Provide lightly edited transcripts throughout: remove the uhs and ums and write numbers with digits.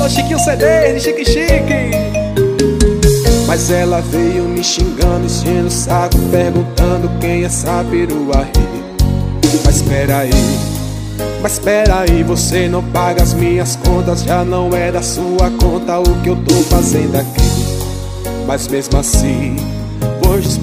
Alô, Chiquinho CD, Chique Chique. Mas ela veio me xingando, enchendo o saco, perguntando quem é essa perua aí. Mas espera aí, você não paga as minhas contas, já não é da sua conta o que eu tô fazendo aqui. Mas mesmo assim, vou te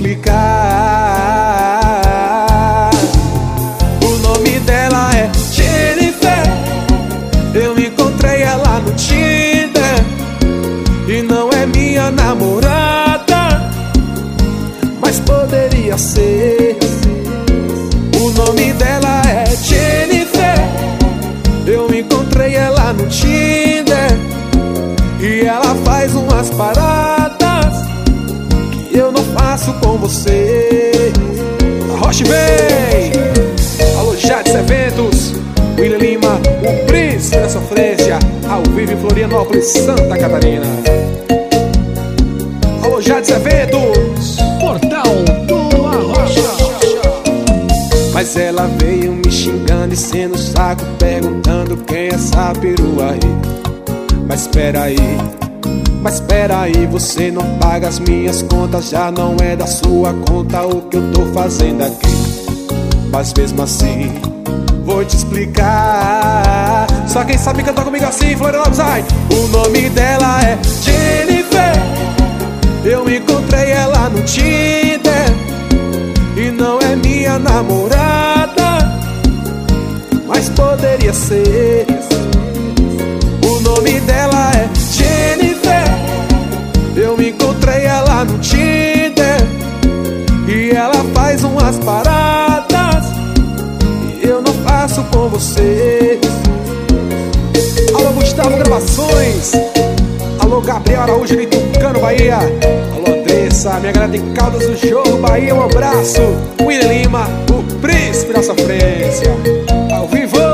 explicar. O nome dela é Jennifer. Eu encontrei ela no Tinder e não é minha namorada, mas poderia ser. O nome dela é Jennifer. Eu encontrei ela no Tinder e ela faz umas paradas que eu não faço com você. A Roche vem. Alô, Jades Eventos, William Lima, o príncipe da sofrência, ao vivo em Florianópolis, Santa Catarina. Alô, Jades Eventos, Portal do Arrocha. mas ela veio me xingando, enchendo o saco, perguntando quem é essa perua aí. Mas espera aí, você não paga as minhas contas, já não é da sua conta o que eu tô fazendo aqui. Mas mesmo assim, vou te explicar. Só quem sabe cantar comigo assim, Florianópolis, ai. O nome dela é Jennifer. Eu encontrei ela no Tinder e não é minha namorada, mas poderia ser. O nome dela é Jennifer. Eu encontrei ela no Tinder e ela faz umas paradas que eu não faço com você. Alô, Gustavo Gravações. Alô, Gabriel Araújo de Tucano, Bahia. Alô, Andressa, minha galera de Caldas do Jogo, Bahia, um abraço. William Lima, o príncipe da sofrência, ao vivo.